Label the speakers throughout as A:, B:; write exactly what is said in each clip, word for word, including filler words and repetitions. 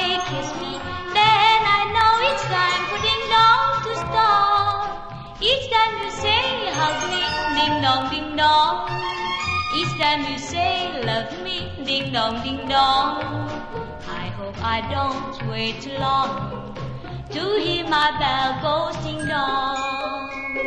A: say kiss me, then I know it's time for ding dong to start. Each time you say hug me, ding dong ding dong. Each time you say love me, ding dong ding dong. I hope I don't wait too long to hear my bell go ding dong.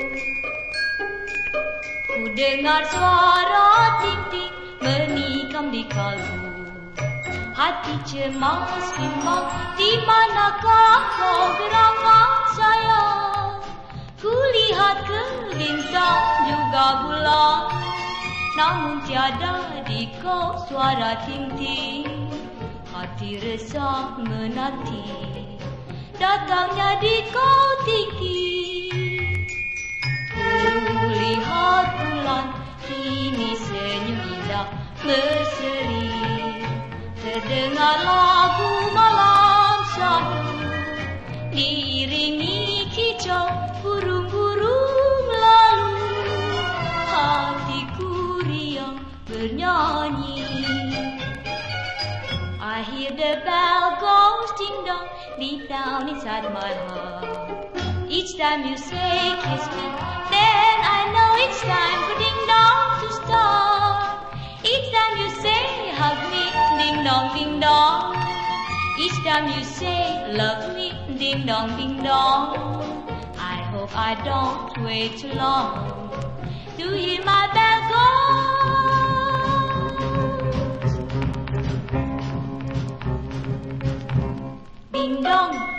A: Ku dengar suara ting-ting menikam di kalbu. Hati cemas bimbang, di manakah kau gerangan sayang? Ku lihat ke bintang juga bulan, namun tiada di kau suara ting-ting. Hati resah menanti datangnya di kau ting-ting. Ku lihat bulan kini senyum indah berseri, terdengar lagu malam syahdu, diiringi kicau burung-burung lalu. Hatiku riang bernyanyi. I hear the bell goes ding dong deep down inside my heart. Each time you say kiss me, then I know it's time for ding dong to start. Each time you say hug me, ding dong ding dong. Each time you say love me, ding dong ding dong. I hope I don't wait too long to hear my bell go ding dong.